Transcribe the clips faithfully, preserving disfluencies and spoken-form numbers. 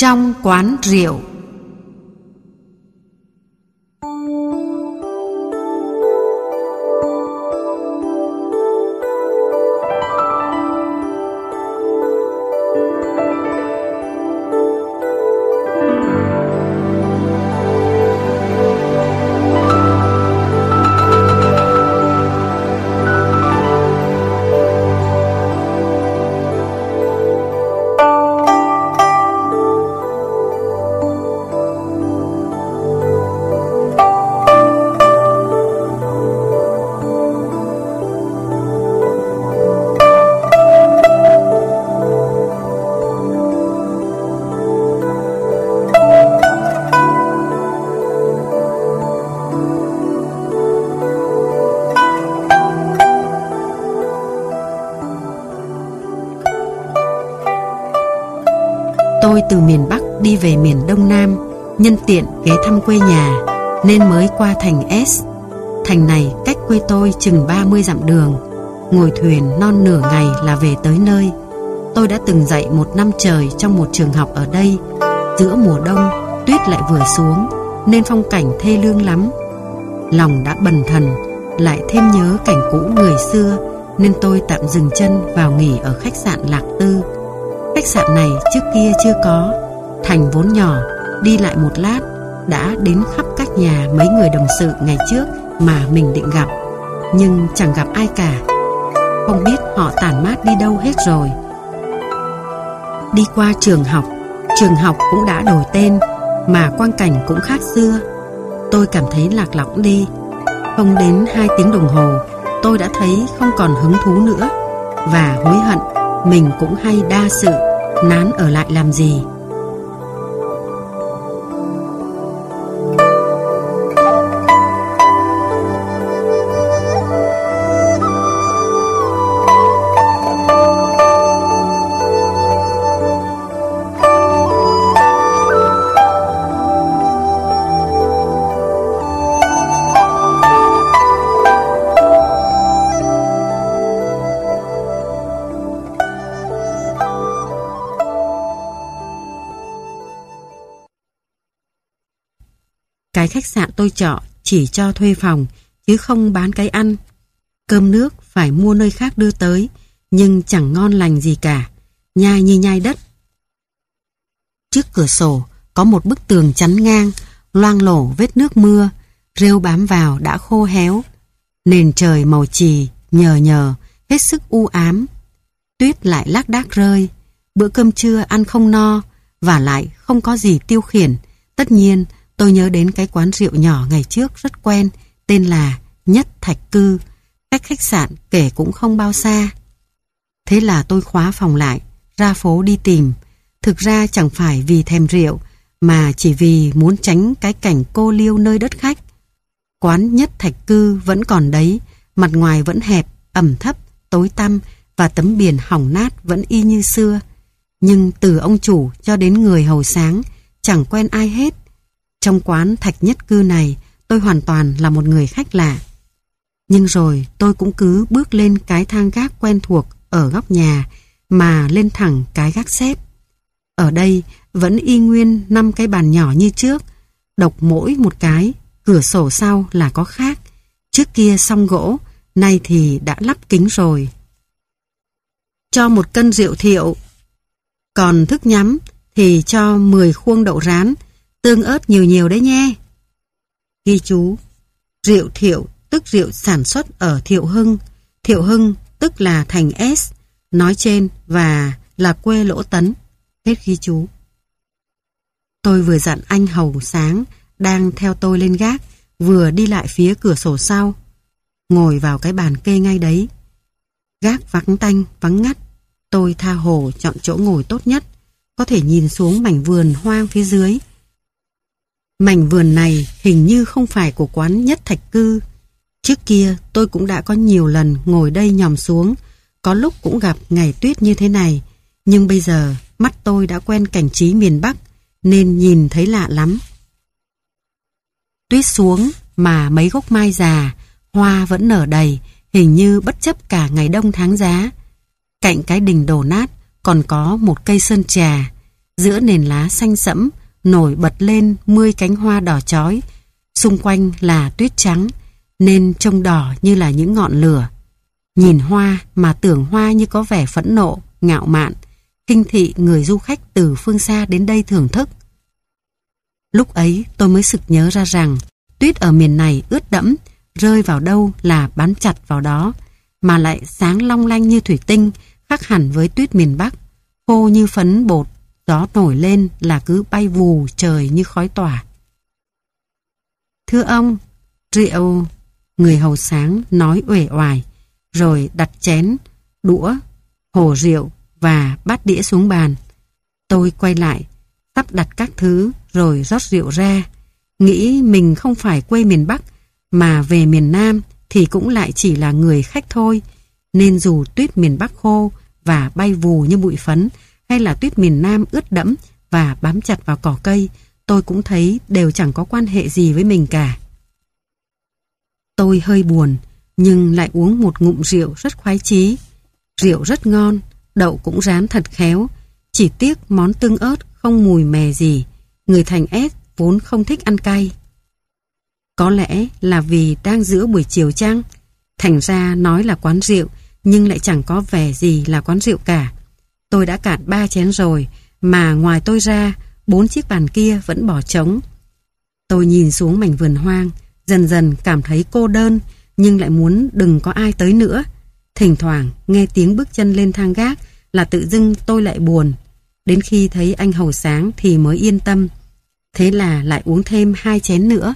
Trong quán rượu. Tôi từ miền Bắc đi về miền Đông Nam, nhân tiện ghé thăm quê nhà, nên mới qua thành S. Thành này cách quê tôi chừng ba mươi dặm đường, ngồi thuyền non nửa ngày là về tới nơi. Tôi đã từng dạy một năm trời trong một trường học ở đây. Giữa mùa đông, tuyết lại vừa xuống, nên phong cảnh thê lương lắm. Lòng đã bần thần, lại thêm nhớ cảnh cũ người xưa, nên tôi tạm dừng chân vào nghỉ ở khách sạn Lạc Tư. Khách sạn này trước kia chưa có. Thành vốn nhỏ, đi lại một lát đã đến khắp các nhà mấy người đồng sự ngày trước mà mình định gặp, nhưng chẳng gặp ai cả. Không biết họ tản mát đi đâu hết rồi. Đi qua trường học, trường học cũng đã đổi tên, mà quang cảnh cũng khác xưa. Tôi cảm thấy lạc lõng đi. Không đến hai tiếng đồng hồ, tôi đã thấy không còn hứng thú nữa, và hối hận mình cũng hay đa sự, nán ở lại làm gì. Cái khách sạn tôi trọ chỉ cho thuê phòng, chứ không bán cái ăn. Cơm nước phải mua nơi khác đưa tới, nhưng chẳng ngon lành gì cả, nhai như nhai đất. Trước cửa sổ có một bức tường chắn ngang, loang lổ vết nước mưa, rêu bám vào đã khô héo. Nền trời màu chì, nhờ nhờ, hết sức u ám. Tuyết lại lác đác rơi. Bữa cơm trưa ăn không no, và lại không có gì tiêu khiển. Tất nhiên, tôi nhớ đến cái quán rượu nhỏ ngày trước rất quen, tên là Nhất Thạch Cư, cách khách sạn kể cũng không bao xa. Thế là tôi khóa phòng lại, ra phố đi tìm. Thực ra chẳng phải vì thèm rượu, mà chỉ vì muốn tránh cái cảnh cô liêu nơi đất khách. Quán Nhất Thạch Cư vẫn còn đấy, mặt ngoài vẫn hẹp, ẩm thấp, tối tăm, và tấm biển hỏng nát vẫn y như xưa. Nhưng từ ông chủ cho đến người hầu sáng, chẳng quen ai hết. Trong quán Thạch Nhất Cư này, tôi hoàn toàn là một người khách lạ. Nhưng rồi tôi cũng cứ bước lên cái thang gác quen thuộc ở góc nhà, mà lên thẳng cái gác xếp. Ở đây vẫn y nguyên năm cái bàn nhỏ như trước, độc mỗi một cái, cửa sổ sau là có khác. Trước kia song gỗ, nay thì đã lắp kính rồi. Cho một cân rượu thiệu, còn thức nhắm thì cho mười khuôn đậu rán, tương ớt nhiều nhiều đấy nhé. Ghi chú: rượu thiệu tức rượu sản xuất ở Thiệu Hưng. Thiệu Hưng tức là thành S nói trên, và là quê Lỗ Tấn. Hết ghi chú. Tôi vừa dặn anh hầu sáng đang theo tôi lên gác, vừa đi lại phía cửa sổ sau, ngồi vào cái bàn kê ngay đấy. Gác vắng tanh, vắng ngắt. Tôi tha hồ chọn chỗ ngồi tốt nhất, có thể nhìn xuống mảnh vườn hoang phía dưới. Mảnh vườn này hình như không phải của quán Nhất Thạch Cư. Trước kia tôi cũng đã có nhiều lần ngồi đây nhòm xuống, có lúc cũng gặp ngày tuyết như thế này. Nhưng bây giờ mắt tôi đã quen cảnh trí miền Bắc, nên nhìn thấy lạ lắm. Tuyết xuống mà mấy gốc mai già, hoa vẫn nở đầy, hình như bất chấp cả ngày đông tháng giá. Cạnh cái đình đổ nát còn có một cây sơn trà. Giữa nền lá xanh sẫm nổi bật lên mươi cánh hoa đỏ chói, xung quanh là tuyết trắng nên trông đỏ như là những ngọn lửa. Nhìn hoa mà tưởng hoa như có vẻ phẫn nộ, ngạo mạn, khinh thị người du khách từ phương xa đến đây thưởng thức. Lúc ấy tôi mới sực nhớ ra rằng tuyết ở miền này ướt đẫm, rơi vào đâu là bám chặt vào đó, mà lại sáng long lanh như thủy tinh, khác hẳn với tuyết miền Bắc, khô như phấn bột, gió nổi lên là cứ bay vù trời như khói tỏa. Thưa ông, rượu, người hầu sáng nói uể oải, rồi đặt chén, đũa, hồ rượu và bát đĩa xuống bàn. Tôi quay lại, sắp đặt các thứ rồi rót rượu ra, nghĩ mình không phải quê miền Bắc mà về miền Nam thì cũng lại chỉ là người khách thôi, nên dù tuyết miền Bắc khô và bay vù như bụi phấn hay là tuyết miền Nam ướt đẫm và bám chặt vào cỏ cây, tôi cũng thấy đều chẳng có quan hệ gì với mình cả. Tôi hơi buồn nhưng lại uống một ngụm rượu rất khoái chí. Rượu rất ngon, đậu cũng rán thật khéo, chỉ tiếc món tương ớt không mùi mè gì, người thành ép vốn không thích ăn cay. Có lẽ là vì đang giữa buổi chiều chăng, thành ra nói là quán rượu nhưng lại chẳng có vẻ gì là quán rượu cả. Tôi đã cạn ba chén rồi mà ngoài tôi ra bốn chiếc bàn kia vẫn bỏ trống. Tôi nhìn xuống mảnh vườn hoang, dần dần cảm thấy cô đơn nhưng lại muốn đừng có ai tới nữa. Thỉnh thoảng nghe tiếng bước chân lên thang gác là tự dưng tôi lại buồn. Đến khi thấy anh hầu sáng thì mới yên tâm. Thế là lại uống thêm hai chén nữa.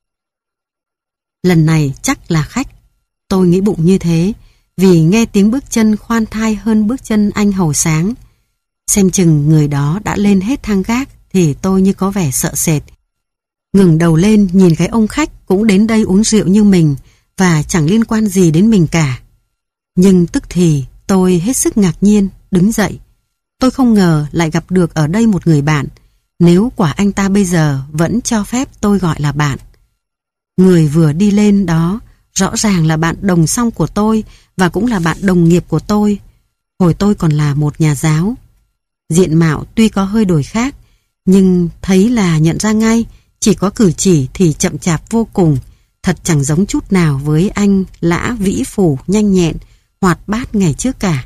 Lần này chắc là khách. Tôi nghĩ bụng như thế, vì nghe tiếng bước chân khoan thai hơn bước chân anh hầu sáng. Xem chừng người đó đã lên hết thang gác thì tôi như có vẻ sợ sệt. Ngừng đầu lên nhìn cái ông khách cũng đến đây uống rượu như mình và chẳng liên quan gì đến mình cả. Nhưng tức thì tôi hết sức ngạc nhiên, đứng dậy. Tôi không ngờ lại gặp được ở đây một người bạn, nếu quả anh ta bây giờ vẫn cho phép tôi gọi là bạn. Người vừa đi lên đó rõ ràng là bạn đồng song của tôi và cũng là bạn đồng nghiệp của tôi. Hồi tôi còn là một nhà giáo. Diện mạo tuy có hơi đổi khác, nhưng thấy là nhận ra ngay, chỉ có cử chỉ thì chậm chạp vô cùng, thật chẳng giống chút nào với anh Lã Vĩ Phủ nhanh nhẹn, hoạt bát ngày trước cả.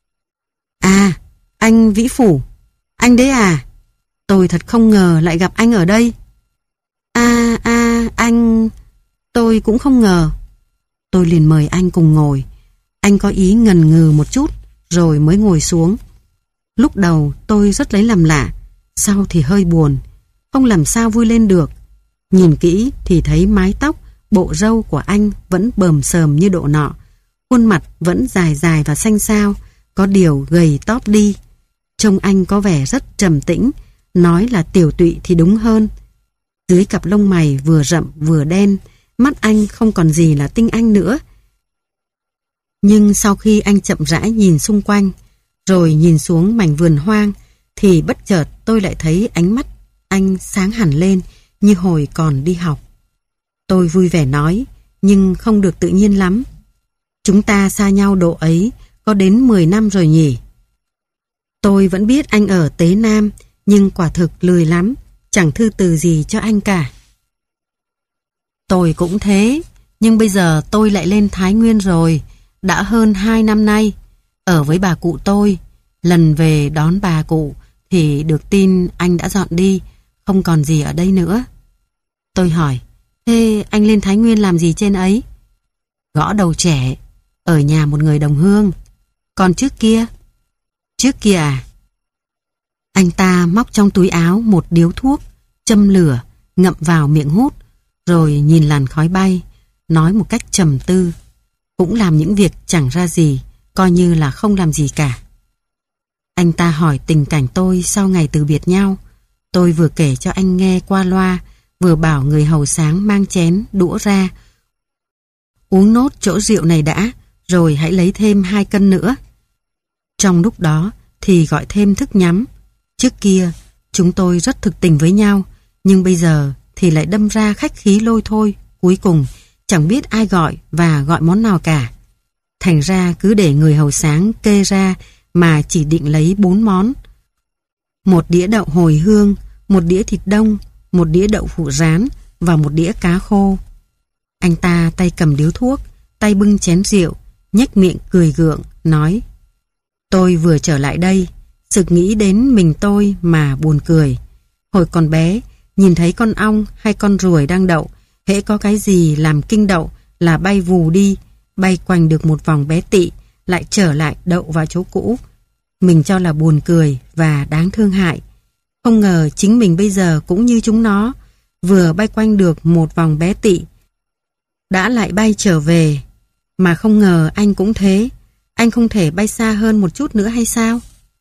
À, anh Vĩ Phủ, anh đấy à? Tôi thật không ngờ lại gặp anh ở đây. À, à, anh... Tôi cũng không ngờ. Tôi liền mời anh cùng ngồi. Anh có ý ngần ngừ một chút, rồi mới ngồi xuống. Lúc đầu tôi rất lấy làm lạ, sau thì hơi buồn, không làm sao vui lên được. Nhìn kỹ thì thấy mái tóc, bộ râu của anh vẫn bờm sờm như độ nọ, khuôn mặt vẫn dài dài và xanh xao, có điều gầy tóp đi. Trông anh có vẻ rất trầm tĩnh, nói là tiểu tụy thì đúng hơn. Dưới cặp lông mày vừa rậm vừa đen, mắt anh không còn gì là tinh anh nữa. Nhưng sau khi anh chậm rãi nhìn xung quanh, rồi nhìn xuống mảnh vườn hoang, thì bất chợt tôi lại thấy ánh mắt anh sáng hẳn lên như hồi còn đi học. Tôi vui vẻ nói, nhưng không được tự nhiên lắm. Chúng ta xa nhau độ ấy có đến mười năm rồi nhỉ? Tôi vẫn biết anh ở Tế Nam, nhưng quả thực lười lắm, chẳng thư từ gì cho anh cả. Tôi cũng thế, nhưng bây giờ tôi lại lên Thái Nguyên rồi, đã hơn hai năm nay, ở với bà cụ tôi. Lần về đón bà cụ thì được tin anh đã dọn đi, không còn gì ở đây nữa. Tôi hỏi, thế anh lên Thái Nguyên làm gì trên ấy? Gõ đầu trẻ, ở nhà một người đồng hương. Còn trước kia? Trước kia à? Anh ta móc trong túi áo một điếu thuốc, châm lửa, ngậm vào miệng hút, rồi nhìn làn khói bay, nói một cách trầm tư. Cũng làm những việc chẳng ra gì, coi như là không làm gì cả. Anh ta hỏi tình cảnh tôi sau ngày từ biệt nhau. Tôi vừa kể cho anh nghe qua loa, vừa bảo người hầu sáng mang chén, đũa ra. Uống nốt chỗ rượu này đã, rồi hãy lấy thêm hai cân nữa. Trong lúc đó thì gọi thêm thức nhắm. Trước kia chúng tôi rất thực tình với nhau, nhưng bây giờ thì lại đâm ra khách khí lôi thôi. Cuối cùng chẳng biết ai gọi và gọi món nào cả. Thành ra cứ để người hầu sáng kê ra mà chỉ định lấy bốn món. một đĩa đậu hồi hương, một đĩa thịt đông, một đĩa đậu phụ rán và một đĩa cá khô. Anh ta tay cầm điếu thuốc, tay bưng chén rượu, nhếch miệng cười gượng, nói: Tôi vừa trở lại đây, sực nghĩ đến mình tôi mà buồn cười. Hồi còn bé, nhìn thấy con ong hay con ruồi đang đậu, hễ có cái gì làm kinh đậu là bay vù đi, bay quanh được một vòng bé tị, lại trở lại đậu vào chỗ cũ. Mình cho là buồn cười và đáng thương hại. Không ngờ chính mình bây giờ cũng như chúng nó, vừa bay quanh được một vòng bé tị, đã lại bay trở về. Mà không ngờ anh cũng thế. Anh không thể bay xa hơn một chút nữa hay sao?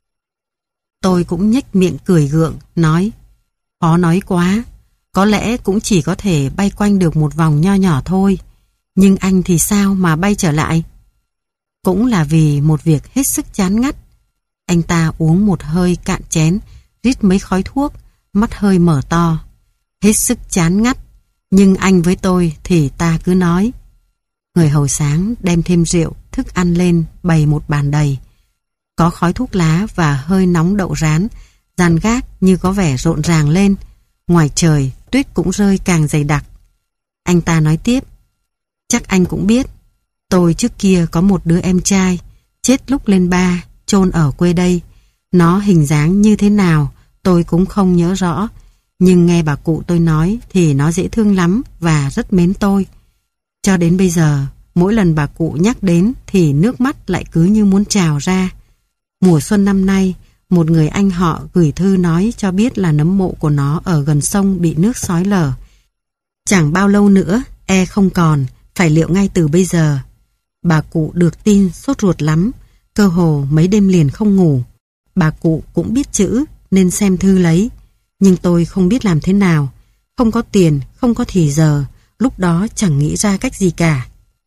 Tôi cũng nhếch miệng cười gượng, nói: Khó nói quá, có lẽ cũng chỉ có thể bay quanh được một vòng nho nhỏ thôi. Nhưng anh thì sao mà bay trở lại? Cũng là vì một việc hết sức chán ngắt. Anh ta uống một hơi cạn chén, rít mấy khói thuốc, mắt hơi mở to. Hết sức chán ngắt, nhưng anh với tôi thì ta cứ nói. Người hầu sáng đem thêm rượu, thức ăn lên, bày một bàn đầy. Có khói thuốc lá và hơi nóng đậu rán, dàn gác như có vẻ rộn ràng lên. Ngoài trời, tuyết cũng rơi càng dày đặc. Anh ta nói tiếp: Chắc anh cũng biết, tôi trước kia có một đứa em trai, chết lúc lên ba, chôn ở quê đây. Nó hình dáng như thế nào, tôi cũng không nhớ rõ. Nhưng nghe bà cụ tôi nói thì nó dễ thương lắm và rất mến tôi. Cho đến bây giờ, mỗi lần bà cụ nhắc đến thì nước mắt lại cứ như muốn trào ra. Mùa xuân năm nay, một người anh họ gửi thư nói cho biết là nấm mộ của nó ở gần sông bị nước xói lở. Chẳng bao lâu nữa, e không còn, phải liệu ngay từ bây giờ. Bà cụ được tin sốt ruột lắm, cơ hồ mấy đêm liền không ngủ. Bà cụ cũng biết chữ nên xem thư lấy, nhưng tôi không biết làm thế nào. Không có tiền, không có thì giờ, lúc đó chẳng nghĩ ra cách gì cả.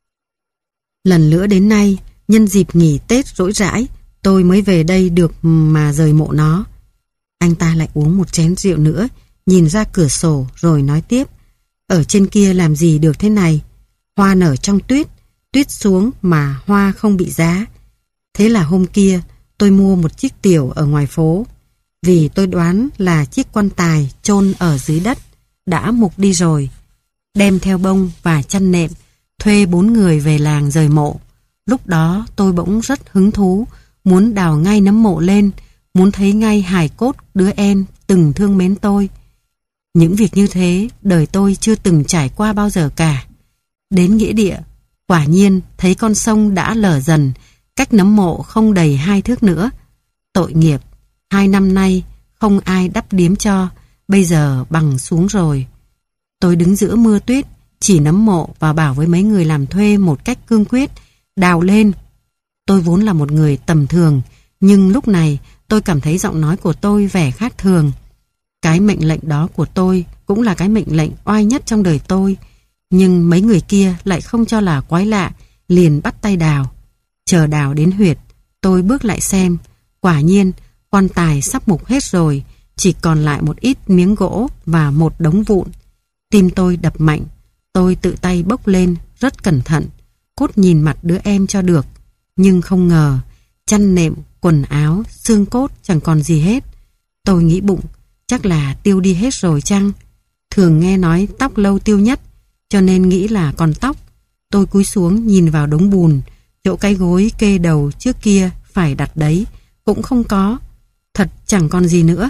Lần nữa đến nay, nhân dịp nghỉ Tết rỗi rãi, tôi mới về đây được mà rời mộ nó. Anh ta lại uống một chén rượu nữa, nhìn ra cửa sổ rồi nói tiếp: Ở trên kia làm gì được thế này? Hoa nở trong tuyết, tuyết xuống mà hoa không bị giá. Thế là hôm kia tôi mua một chiếc tiểu ở ngoài phố, vì tôi đoán là chiếc quan tài chôn ở dưới đất, đã mục đi rồi. Đem theo bông và chăn nệm, thuê bốn người về làng rời mộ. Lúc đó tôi bỗng rất hứng thú, muốn đào ngay nấm mộ lên, muốn thấy ngay hài cốt đứa em từng thương mến tôi. Những việc như thế đời tôi chưa từng trải qua bao giờ cả. Đến nghĩa địa, quả nhiên thấy con sông đã lở dần, cách nấm mộ không đầy hai thước nữa. Tội nghiệp, hai năm nay không ai đắp điếm cho, bây giờ bằng xuống rồi. Tôi đứng giữa mưa tuyết, chỉ nấm mộ và bảo với mấy người làm thuê một cách cương quyết: đào lên. Tôi vốn là một người tầm thường, nhưng lúc này tôi cảm thấy giọng nói của tôi vẻ khác thường. Cái mệnh lệnh đó của tôi cũng là cái mệnh lệnh oai nhất trong đời tôi. Nhưng mấy người kia lại không cho là quái lạ, liền bắt tay đào. Chờ đào đến huyệt, tôi bước lại xem. Quả nhiên, quan tài sắp mục hết rồi, chỉ còn lại một ít miếng gỗ và một đống vụn. Tim tôi đập mạnh, tôi tự tay bốc lên, rất cẩn thận, cốt nhìn mặt đứa em cho được. Nhưng không ngờ, chăn nệm, quần áo, xương cốt chẳng còn gì hết. Tôi nghĩ bụng, chắc là tiêu đi hết rồi chăng? Thường nghe nói tóc lâu tiêu nhất, cho nên nghĩ là còn tóc. Tôi cúi xuống nhìn vào đống bùn, chỗ cái gối kê đầu trước kia phải đặt đấy, cũng không có. Thật chẳng còn gì nữa.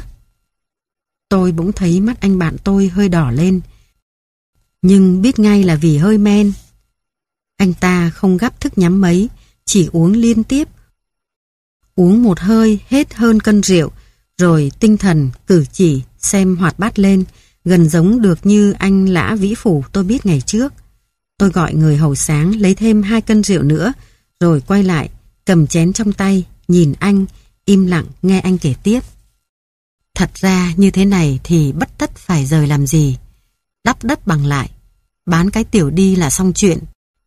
Tôi bỗng thấy mắt anh bạn tôi hơi đỏ lên, nhưng biết ngay là vì hơi men. Anh ta không gắp thức nhắm mấy, chỉ uống liên tiếp. Uống một hơi hết hơn cân rượu, rồi tinh thần, cử chỉ, xem hoạt bát lên, gần giống được như anh Lã Vĩ Phủ tôi biết ngày trước. Tôi gọi người hầu sáng lấy thêm hai cân rượu nữa, rồi quay lại, cầm chén trong tay, nhìn anh, im lặng nghe anh kể tiếp. Thật ra như thế này thì bất tất phải rời làm gì. Đắp đất bằng lại, bán cái tiểu đi là xong chuyện.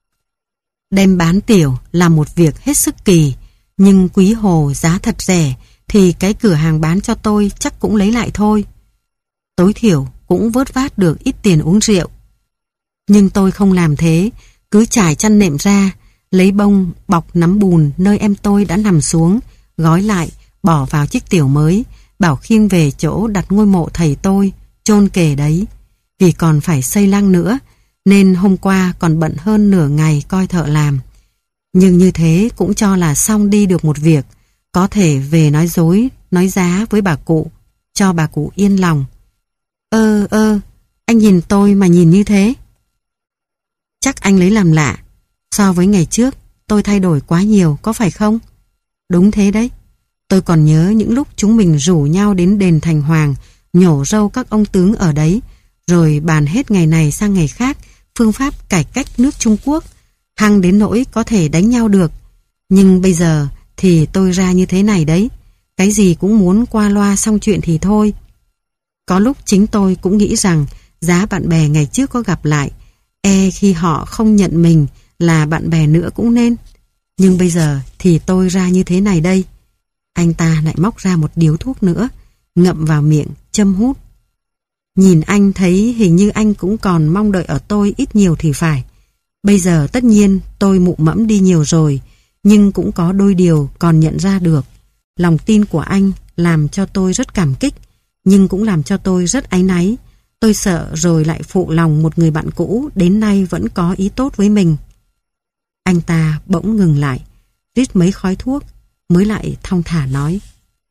Đem bán tiểu là một việc hết sức kỳ, nhưng Quý Hồ giá thật rẻ thì cái cửa hàng bán cho tôi chắc cũng lấy lại thôi. Tối thiểu cũng vớt vát được ít tiền uống rượu. Nhưng tôi không làm thế, cứ trải chăn nệm ra, lấy bông bọc nắm bùn nơi em tôi đã nằm xuống, gói lại, bỏ vào chiếc tiểu mới, bảo khiêng về chỗ đặt ngôi mộ thầy tôi, chôn kề đấy. Vì còn phải xây lăng nữa, nên hôm qua còn bận hơn nửa ngày coi thợ làm. Nhưng như thế cũng cho là xong đi được một việc, có thể về nói dối, nói giá với bà cụ, cho bà cụ yên lòng. Ơ ơ, anh nhìn tôi mà nhìn như thế. Chắc anh lấy làm lạ. So với ngày trước, tôi thay đổi quá nhiều, có phải không? Đúng thế đấy. Tôi còn nhớ những lúc chúng mình rủ nhau đến đền Thành Hoàng, nhổ râu các ông tướng ở đấy, rồi bàn hết ngày này sang ngày khác phương pháp cải cách nước Trung Quốc, hăng đến nỗi có thể đánh nhau được. Nhưng bây giờ thì tôi ra như thế này đấy, cái gì cũng muốn qua loa xong chuyện thì thôi. Có lúc chính tôi cũng nghĩ rằng giá bạn bè ngày trước có gặp lại, e khi họ không nhận mình là bạn bè nữa cũng nên. Nhưng bây giờ thì tôi ra như thế này đây. Anh ta lại móc ra một điếu thuốc nữa, ngậm vào miệng, châm hút. Nhìn anh thấy hình như anh cũng còn mong đợi ở tôi ít nhiều thì phải. Bây giờ tất nhiên tôi mụ mẫm đi nhiều rồi, nhưng cũng có đôi điều còn nhận ra được. Lòng tin của anh làm cho tôi rất cảm kích, nhưng cũng làm cho tôi rất áy náy. Tôi sợ rồi lại phụ lòng một người bạn cũ đến nay vẫn có ý tốt với mình. Anh ta bỗng ngừng lại, rít mấy khói thuốc, mới lại thong thả nói.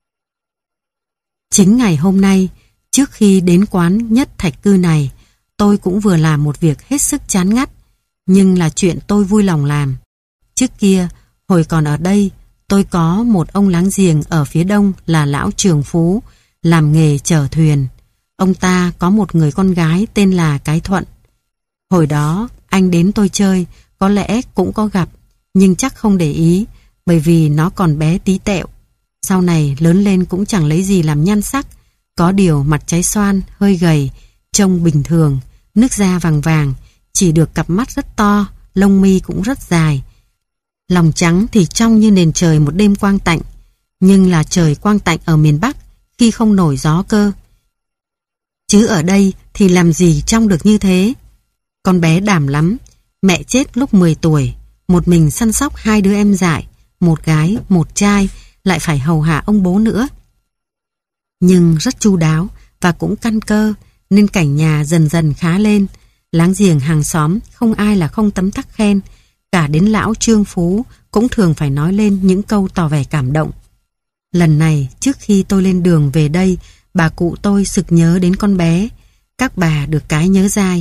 Chính ngày hôm nay, trước khi đến quán Nhất Thạch Cư này, tôi cũng vừa làm một việc hết sức chán ngắt, nhưng là chuyện tôi vui lòng làm. Trước kia, hồi còn ở đây, tôi có một ông láng giềng ở phía đông là lão Trường Phú, làm nghề chở thuyền. Ông ta có một người con gái tên là Cái Thuận. Hồi đó, anh đến tôi chơi, có lẽ cũng có gặp, nhưng chắc không để ý, bởi vì nó còn bé tí tẹo. Sau này lớn lên cũng chẳng lấy gì làm nhan sắc, có điều mặt trái xoan, hơi gầy, trông bình thường, nước da vàng vàng, chỉ được cặp mắt rất to, lông mi cũng rất dài. Lòng trắng thì trong như nền trời một đêm quang tạnh, nhưng là trời quang tạnh ở miền Bắc khi không nổi gió cơ. Chứ ở đây thì làm gì trong được như thế. Con bé đảm lắm, mẹ chết lúc mười tuổi, một mình săn sóc hai đứa em dại, một gái, một trai, lại phải hầu hạ ông bố nữa. Nhưng rất chu đáo và cũng căn cơ, nên cảnh nhà dần dần khá lên. Láng giềng hàng xóm không ai là không tấm tắc khen, cả đến lão Trương Phú cũng thường phải nói lên những câu tỏ vẻ cảm động. Lần này trước khi tôi lên đường về đây, bà cụ tôi sực nhớ đến con bé. Các bà được cái nhớ dai.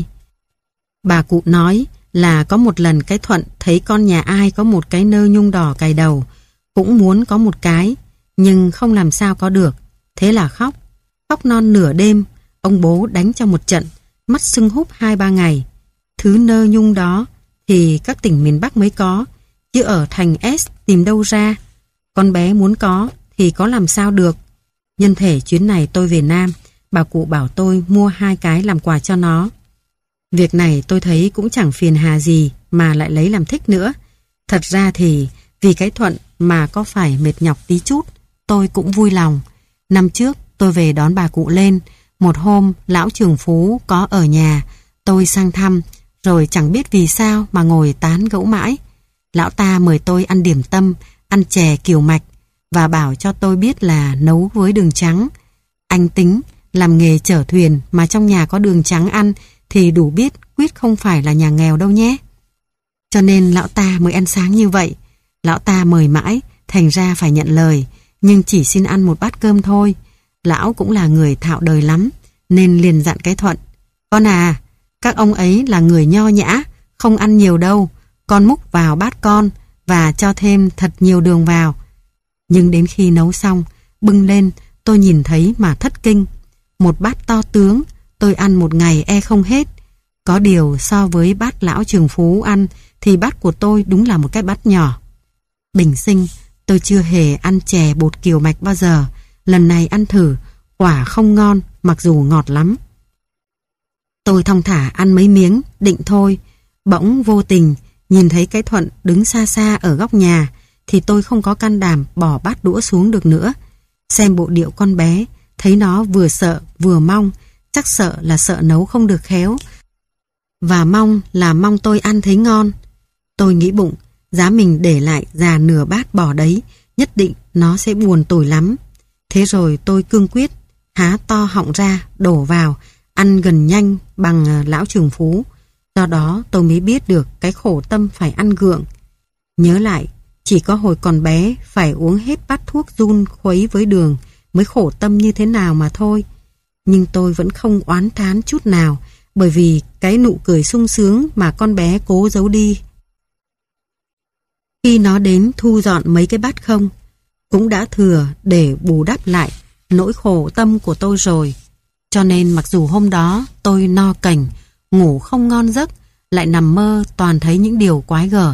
Bà cụ nói là có một lần Cái Thuận thấy con nhà ai có một cái nơ nhung đỏ cài đầu, cũng muốn có một cái, nhưng không làm sao có được. Thế là khóc, khóc non nửa đêm, ông bố đánh cho một trận, mắt sưng húp hai ba ngày. Thứ nơ nhung đó thì các tỉnh miền Bắc mới có, chứ ở thành S tìm đâu ra. Con bé muốn có thì có làm sao được. Nhân thể chuyến này tôi về Nam, bà cụ bảo tôi mua hai cái làm quà cho nó. Việc này tôi thấy cũng chẳng phiền hà gì mà lại lấy làm thích nữa. Thật ra thì vì Cái Thuận mà có phải mệt nhọc tí chút, tôi cũng vui lòng. Năm trước tôi về đón bà cụ lên, một hôm lão Trường Phú có ở nhà, tôi sang thăm, rồi chẳng biết vì sao mà ngồi tán gẫu mãi. Lão ta mời tôi ăn điểm tâm, ăn chè kiều mạch, và bảo cho tôi biết là nấu với đường trắng. Anh tính làm nghề chở thuyền mà trong nhà có đường trắng ăn thì đủ biết quyết không phải là nhà nghèo đâu nhé. Cho nên lão ta mới ăn sáng như vậy. Lão ta mời mãi, thành ra phải nhận lời, nhưng chỉ xin ăn một bát cơm thôi. Lão cũng là người thạo đời lắm, nên liền dặn Cái Thuận: Con à, các ông ấy là người nho nhã, không ăn nhiều đâu, con múc vào bát con và cho thêm thật nhiều đường vào. Nhưng đến khi nấu xong, bưng lên, tôi nhìn thấy mà thất kinh. Một bát to tướng, tôi ăn một ngày e không hết. Có điều so với bát lão Trường Phú ăn thì bát của tôi đúng là một cái bát nhỏ. Bình sinh, tôi chưa hề ăn chè bột kiều mạch bao giờ. Lần này ăn thử, quả không ngon, mặc dù ngọt lắm. Tôi thong thả ăn mấy miếng, định thôi. Bỗng vô tình, nhìn thấy Cái Thuận đứng xa xa ở góc nhà, thì tôi không có can đảm bỏ bát đũa xuống được nữa. Xem bộ điệu con bé, thấy nó vừa sợ vừa mong, chắc sợ là sợ nấu không được khéo, và mong là mong tôi ăn thấy ngon. Tôi nghĩ bụng, giá mình để lại già nửa bát bỏ đấy, nhất định nó sẽ buồn tủi lắm. Thế rồi tôi cương quyết, há to họng ra, đổ vào, ăn gần nhanh bằng lão trường Phú. Do đó tôi mới biết được cái khổ tâm phải ăn gượng. Nhớ lại, chỉ có hồi còn bé phải uống hết bát thuốc run khuấy với đường mới khổ tâm như thế nào mà thôi. Nhưng tôi vẫn không oán thán chút nào, bởi vì cái nụ cười sung sướng mà con bé cố giấu đi khi nó đến thu dọn mấy cái bát không, cũng đã thừa để bù đắp lại nỗi khổ tâm của tôi rồi. Cho nên mặc dù hôm đó tôi no cành, ngủ không ngon giấc, lại nằm mơ toàn thấy những điều quái gở,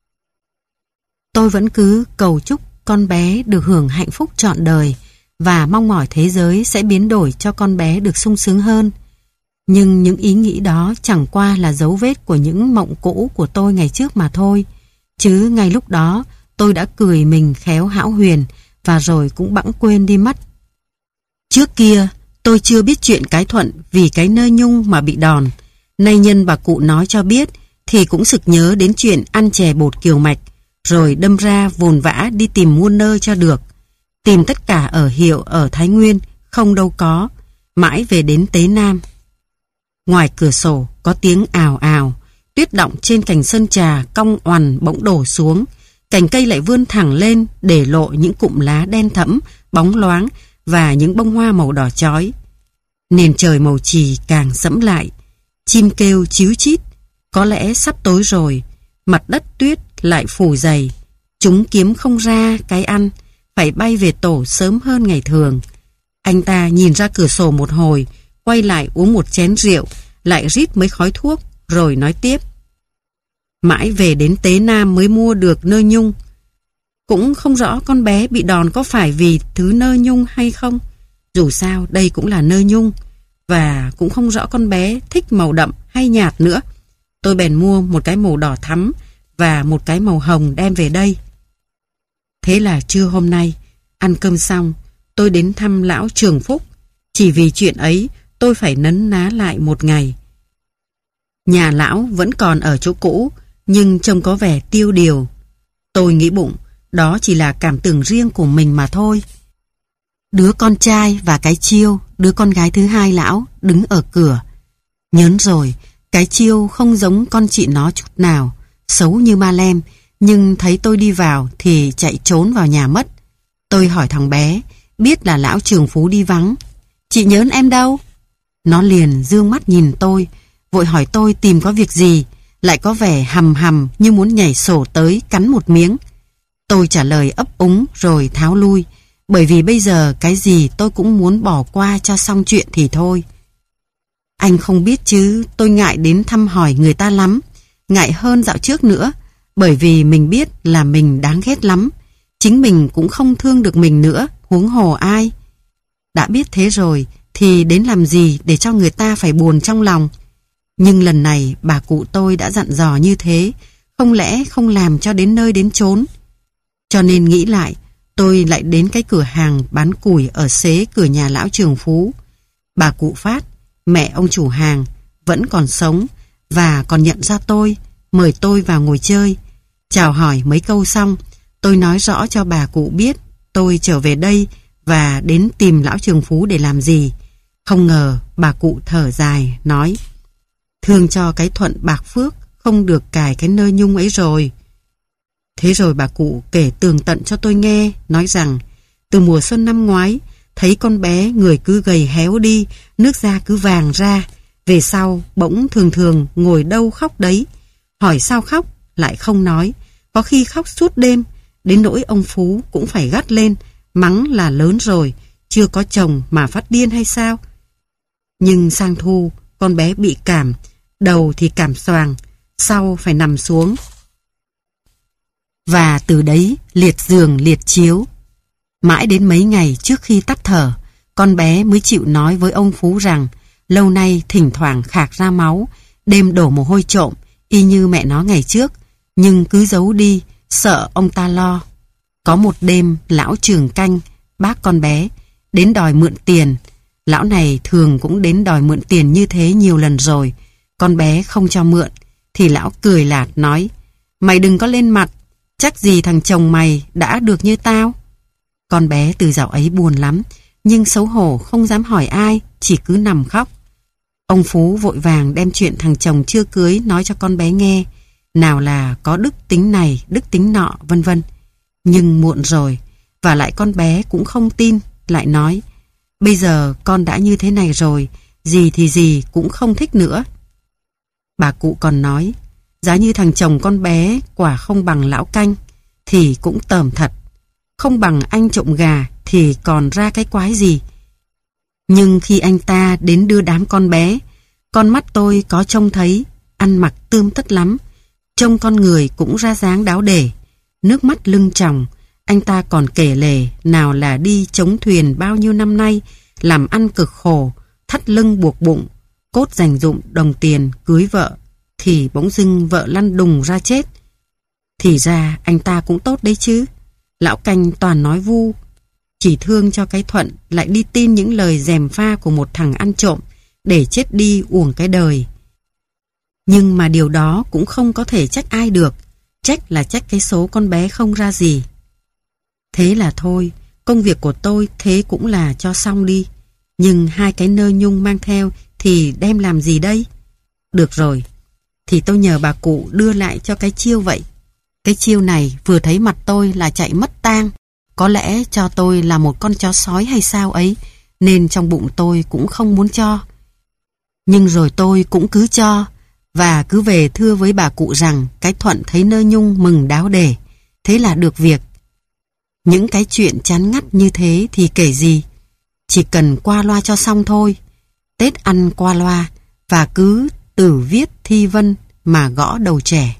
tôi vẫn cứ cầu chúc con bé được hưởng hạnh phúc trọn đời và mong mỏi thế giới sẽ biến đổi cho con bé được sung sướng hơn. Nhưng những ý nghĩ đó chẳng qua là dấu vết của những mộng cũ của tôi ngày trước mà thôi. Chứ ngay lúc đó tôi đã cười mình khéo hão huyền và rồi cũng bẵng quên đi mất. Trước kia tôi chưa biết chuyện cái Thuận vì cái Nơ Nhung mà bị đòn. Nay nhân bà cụ nói cho biết thì cũng sực nhớ đến chuyện ăn chè bột Kiều Mạch, rồi đâm ra vồn vã đi tìm mua nơ cho được. Tìm tất cả ở hiệu ở Thái Nguyên, không đâu có, mãi về đến Tế Nam. Ngoài cửa sổ có tiếng ào ào, tuyết đọng trên cành sơn trà cong oằn bỗng đổ xuống, cành cây lại vươn thẳng lên để lộ những cụm lá đen thẫm, bóng loáng và những bông hoa màu đỏ chói. Nền trời màu chì càng sẫm lại, chim kêu chíu chít, có lẽ sắp tối rồi, mặt đất tuyết lại phủ dày, chúng kiếm không ra cái ăn, phải bay về tổ sớm hơn ngày thường. Anh ta nhìn ra cửa sổ một hồi, quay lại uống một chén rượu, lại rít mấy khói thuốc, rồi nói tiếp. Mãi về đến Tế Nam mới mua được Nơ Nhung. Cũng không rõ con bé bị đòn có phải vì thứ Nơ Nhung hay không. Dù sao đây cũng là Nơ Nhung, và cũng không rõ con bé thích màu đậm hay nhạt nữa. Tôi bèn mua một cái màu đỏ thắm và một cái màu hồng đem về đây. Thế là trưa hôm nay, ăn cơm xong, tôi đến thăm lão Trường Phúc. Chỉ vì chuyện ấy, tôi phải nấn ná lại một ngày. Nhà lão vẫn còn ở chỗ cũ, nhưng trông có vẻ tiêu điều. Tôi nghĩ bụng, đó chỉ là cảm tưởng riêng của mình mà thôi. Đứa con trai và cái Chiêu, đứa con gái thứ hai lão, đứng ở cửa. Nhớn rồi, cái Chiêu không giống con chị nó chút nào, xấu như ma lem, nhưng thấy tôi đi vào thì chạy trốn vào nhà mất. Tôi hỏi thằng bé, biết là lão Trường Phú đi vắng. Chị Nhớn em đâu? Nó liền dương mắt nhìn tôi, vội hỏi tôi tìm có việc gì, lại có vẻ hầm hầm như muốn nhảy sổ tới cắn một miếng. Tôi trả lời ấp úng rồi tháo lui, bởi vì bây giờ cái gì tôi cũng muốn bỏ qua cho xong chuyện thì thôi. Anh không biết chứ, tôi ngại đến thăm hỏi người ta lắm, ngại hơn dạo trước nữa, bởi vì mình biết là mình đáng ghét lắm, chính mình cũng không thương được mình nữa, huống hồ ai. Đã biết thế rồi thì đến làm gì để cho người ta phải buồn trong lòng. Nhưng lần này bà cụ tôi đã dặn dò như thế, không lẽ không làm cho đến nơi đến chốn. Cho nên nghĩ lại, tôi lại đến cái cửa hàng bán củi ở xế cửa nhà lão Trường Phú. Bà cụ Phát, mẹ ông chủ hàng, vẫn còn sống và còn nhận ra tôi, mời tôi vào ngồi chơi. Chào hỏi mấy câu xong, tôi nói rõ cho bà cụ biết tôi trở về đây và đến tìm lão Trường Phú để làm gì. Không ngờ bà cụ thở dài, nói: thương cho cái Thuận bạc phước, không được cài cái Nơ Nhung ấy rồi. Thế rồi bà cụ kể tường tận cho tôi nghe, nói rằng từ mùa xuân năm ngoái, thấy con bé người cứ gầy héo đi, nước da cứ vàng ra, về sau bỗng thường thường ngồi đâu khóc đấy. Hỏi sao khóc, lại không nói, có khi khóc suốt đêm, đến nỗi ông Phú cũng phải gắt lên, mắng là lớn rồi, chưa có chồng mà phát điên hay sao. Nhưng sang thu, con bé bị cảm, đầu thì cảm xoàng, sau phải nằm xuống. Và từ đấy liệt giường liệt chiếu. Mãi đến mấy ngày trước khi tắt thở, con bé mới chịu nói với ông Phú rằng lâu nay thỉnh thoảng khạc ra máu, đêm đổ mồ hôi trộm, y như mẹ nó ngày trước, nhưng cứ giấu đi, sợ ông ta lo. Có một đêm lão Trường Canh, bác con bé, đến đòi mượn tiền. Lão này thường cũng đến đòi mượn tiền như thế nhiều lần rồi. Con bé không cho mượn, thì lão cười lạt nói: mày đừng có lên mặt, chắc gì thằng chồng mày đã được như tao. Con bé từ dạo ấy buồn lắm, nhưng xấu hổ không dám hỏi ai, chỉ cứ nằm khóc. Ông Phú vội vàng đem chuyện thằng chồng chưa cưới nói cho con bé nghe, nào là có đức tính này, đức tính nọ, vân vân. Nhưng muộn rồi, và lại con bé cũng không tin, lại nói, bây giờ con đã như thế này rồi, gì thì gì cũng không thích nữa. Bà cụ còn nói, giá như thằng chồng con bé quả không bằng lão Canh, thì cũng tởm thật. Không bằng anh trộm gà thì còn ra cái quái gì. Nhưng khi anh ta đến đưa đám con bé, con mắt tôi có trông thấy, ăn mặc tươm tất lắm, trông con người cũng ra dáng đáo để, nước mắt lưng tròng. Anh ta còn kể lể nào là đi chống thuyền bao nhiêu năm nay, làm ăn cực khổ, thắt lưng buộc bụng, cốt dành dụm đồng tiền cưới vợ, thì bỗng dưng vợ lăn đùng ra chết. Thì ra anh ta cũng tốt đấy chứ. Lão Canh toàn nói vu, chỉ thương cho cái thuận, lại đi tin những lời gièm pha của một thằng ăn trộm để chết đi uổng cái đời. Nhưng mà điều đó cũng không có thể trách ai được, trách là trách cái số con bé không ra gì. Thế là thôi, công việc của tôi thế cũng là cho xong đi. Nhưng hai cái nơ nhung mang theo thì đem làm gì đây? Được rồi, thì tôi nhờ bà cụ đưa lại cho cái chiêu vậy. Cái chiêu này vừa thấy mặt tôi là chạy mất tang. Có lẽ cho tôi là một con chó sói hay sao ấy, nên trong bụng tôi cũng không muốn cho. Nhưng rồi tôi cũng cứ cho, và cứ về thưa với bà cụ rằng cái Thuận thấy nơ nhung mừng đáo đề. Thế là được việc. Những cái chuyện chán ngắt như thế thì kể gì, chỉ cần qua loa cho xong thôi. Tết ăn qua loa, và cứ tử viết thi vân mà gõ đầu trẻ.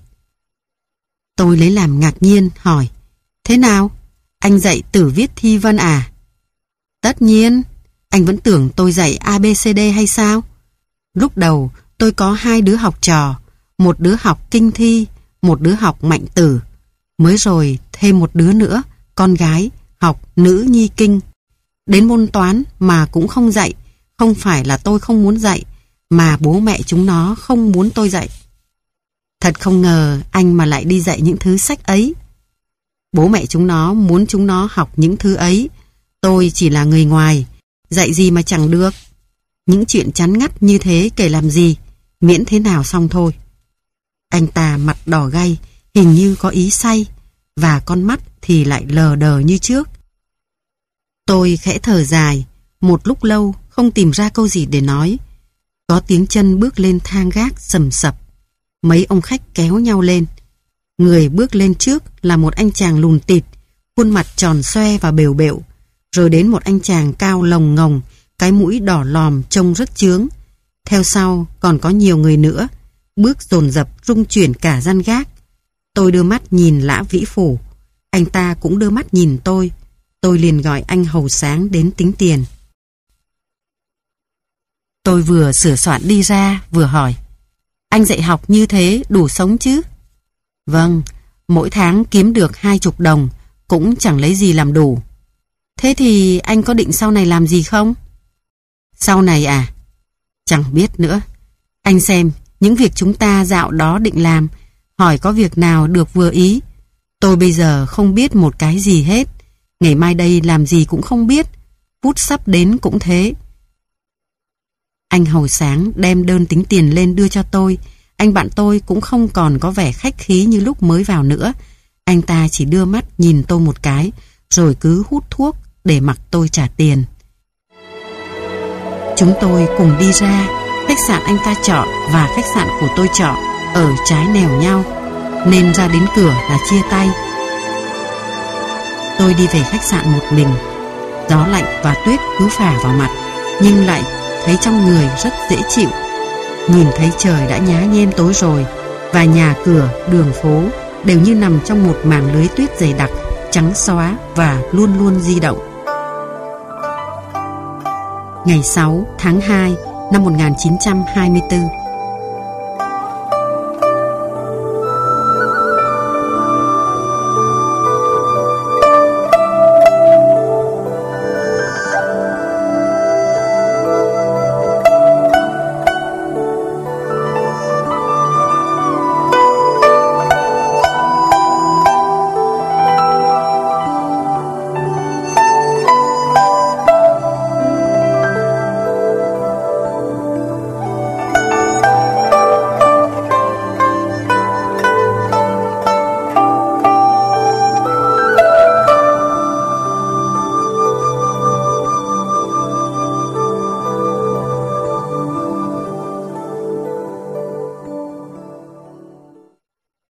Tôi lấy làm ngạc nhiên hỏi, thế nào? Anh dạy tử viết thi vân à? Tất nhiên, anh vẫn tưởng tôi dạy a bê xê đê hay sao? Lúc đầu tôi có hai đứa học trò, một đứa học kinh thi, một đứa học mạnh tử. Mới rồi thêm một đứa nữa, con gái, học nữ nhi kinh. Đến môn toán mà cũng không dạy, không phải là tôi không muốn dạy, mà bố mẹ chúng nó không muốn tôi dạy. Thật không ngờ anh mà lại đi dạy những thứ sách ấy. Bố mẹ chúng nó muốn chúng nó học những thứ ấy. Tôi chỉ là người ngoài, dạy gì mà chẳng được. Những chuyện chán ngắt như thế kể làm gì, miễn thế nào xong thôi. Anh ta mặt đỏ gay, hình như có ý say, và con mắt thì lại lờ đờ như trước. Tôi khẽ thở dài, một lúc lâu không tìm ra câu gì để nói. Có tiếng chân bước lên thang gác sầm sập. Mấy ông khách kéo nhau lên. Người bước lên trước là một anh chàng lùn tịt, khuôn mặt tròn xoe và bều bệu. Rồi đến một anh chàng cao lồng ngồng, cái mũi đỏ lòm trông rất chướng. Theo sau còn có nhiều người nữa, bước dồn dập rung chuyển cả gian gác. Tôi đưa mắt nhìn Lã Vĩ Phủ, anh ta cũng đưa mắt nhìn tôi. Tôi liền gọi anh hầu sáng đến tính tiền. Tôi vừa sửa soạn đi ra vừa hỏi, anh dạy học như thế đủ sống chứ? Vâng, mỗi tháng kiếm được hai chục đồng, cũng chẳng lấy gì làm đủ. Thế thì anh có định sau này làm gì không? Sau này à? Chẳng biết nữa. Anh xem, những việc chúng ta dạo đó định làm, hỏi có việc nào được vừa ý. Tôi bây giờ không biết một cái gì hết. Ngày mai đây làm gì cũng không biết. Phút sắp đến cũng thế. Anh hầu sáng đem đơn tính tiền lên đưa cho tôi. Anh bạn tôi cũng không còn có vẻ khách khí như lúc mới vào nữa. Anh ta chỉ đưa mắt nhìn tôi một cái, rồi cứ hút thuốc để mặc tôi trả tiền. Chúng tôi cùng đi ra. Khách sạn anh ta trọ và khách sạn của tôi trọ ở trái nẻo nhau, nên ra đến cửa là chia tay. Tôi đi về khách sạn một mình. Gió lạnh và tuyết cứ phả vào mặt, nhưng lại thấy trong người rất dễ chịu. Nhìn thấy trời đã nhá nhem tối rồi, và nhà cửa, đường phố đều như nằm trong một màng lưới tuyết dày đặc, trắng xóa và luôn luôn di động. Ngày sáu tháng hai năm một nghìn chín trăm hai mươi tư,